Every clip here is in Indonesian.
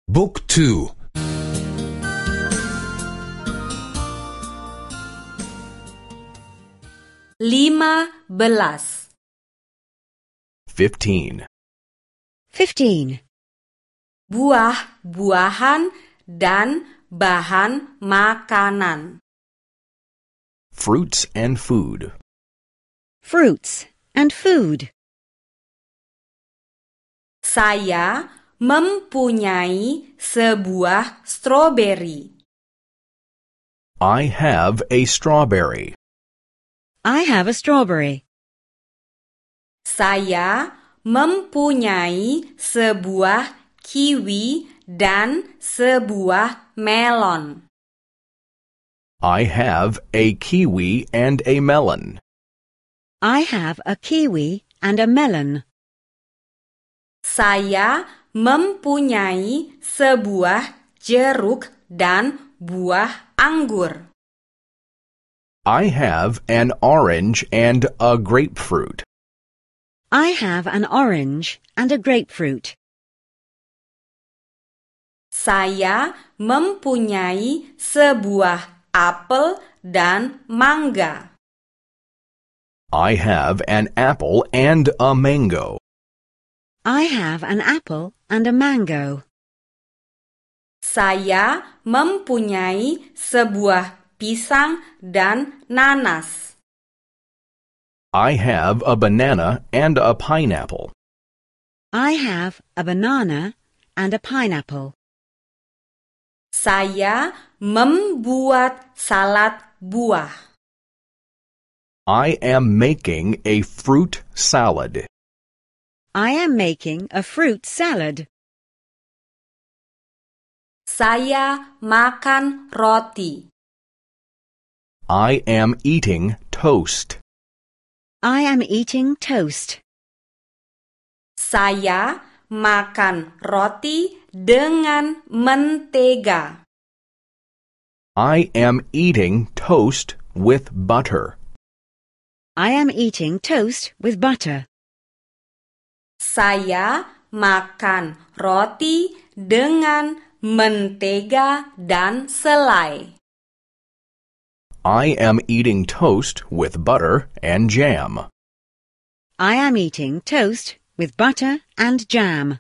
Book 2. 15. 15. 15. Buah-buahan dan bahan makanan. Fruits and food. Fruits and food. Saya mempunyai sebuah stroberi. I have a strawberry. I have a strawberry. Saya mempunyai sebuah kiwi dan sebuah melon. I have a kiwi and a melon. I have a kiwi and a melon. Saya mempunyai sebuah jeruk dan buah anggur. I have an orange and a grapefruit. I have an orange and a grapefruit. Saya mempunyai sebuah apel dan mangga. I have an apple and a mango. I have an apple and a mango. Saya mempunyai sebuah pisang dan nanas. I have a banana and a pineapple. I have a banana and a pineapple. Saya membuat salad buah. I am making a fruit salad. I am making a fruit salad. Saya makan roti. I am eating toast. I am eating toast. Saya makan roti dengan mentega. I am eating toast with butter. I am eating toast with butter. Saya makan roti dengan mentega dan selai. I am eating toast with butter and jam. I am eating toast with butter and jam.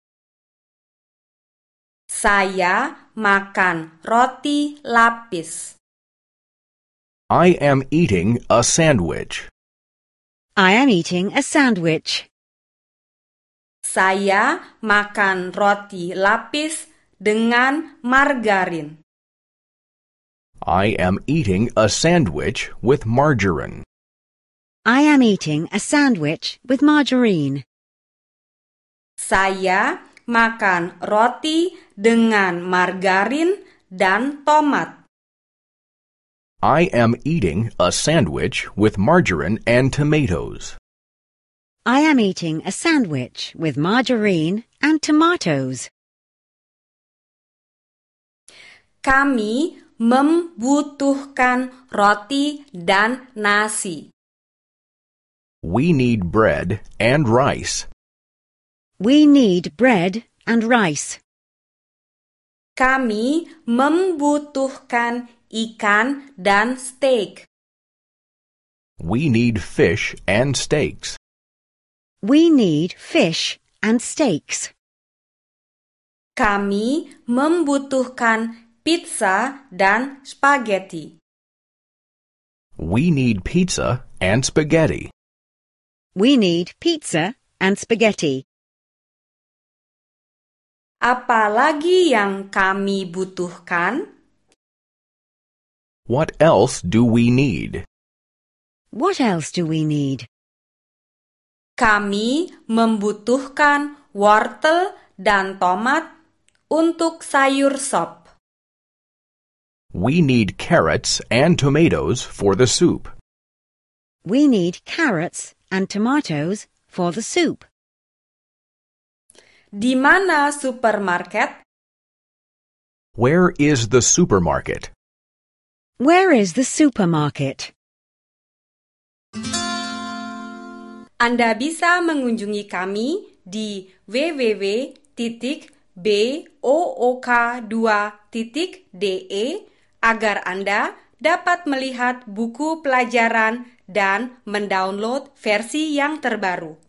Saya makan roti lapis. I am eating a sandwich. I am eating a sandwich. Saya makan roti lapis dengan margarin. I am eating a sandwich with margarine. I am eating a sandwich with margarine. Saya makan roti dengan margarin dan tomat. I am eating a sandwich with margarine and tomatoes. I am eating a sandwich with margarine and tomatoes. Kami membutuhkan roti dan nasi. We need bread and rice. We need bread and rice. Kami membutuhkan ikan dan steak. We need fish and steaks. We need fish and steaks. Kami membutuhkan pizza dan spaghetti. We need pizza and spaghetti. We need pizza and spaghetti. Apa lagi yang kami butuhkan? What else do we need? What else do we need? Kami membutuhkan wortel dan tomat untuk sayur sop. We need carrots and tomatoes for the soup. We need carrots and tomatoes for the soup. Di mana supermarket? Where is the supermarket? Where is the supermarket? Anda bisa mengunjungi kami di www.book2.de book2.de agar Anda dapat melihat buku pelajaran dan mendownload versi yang terbaru.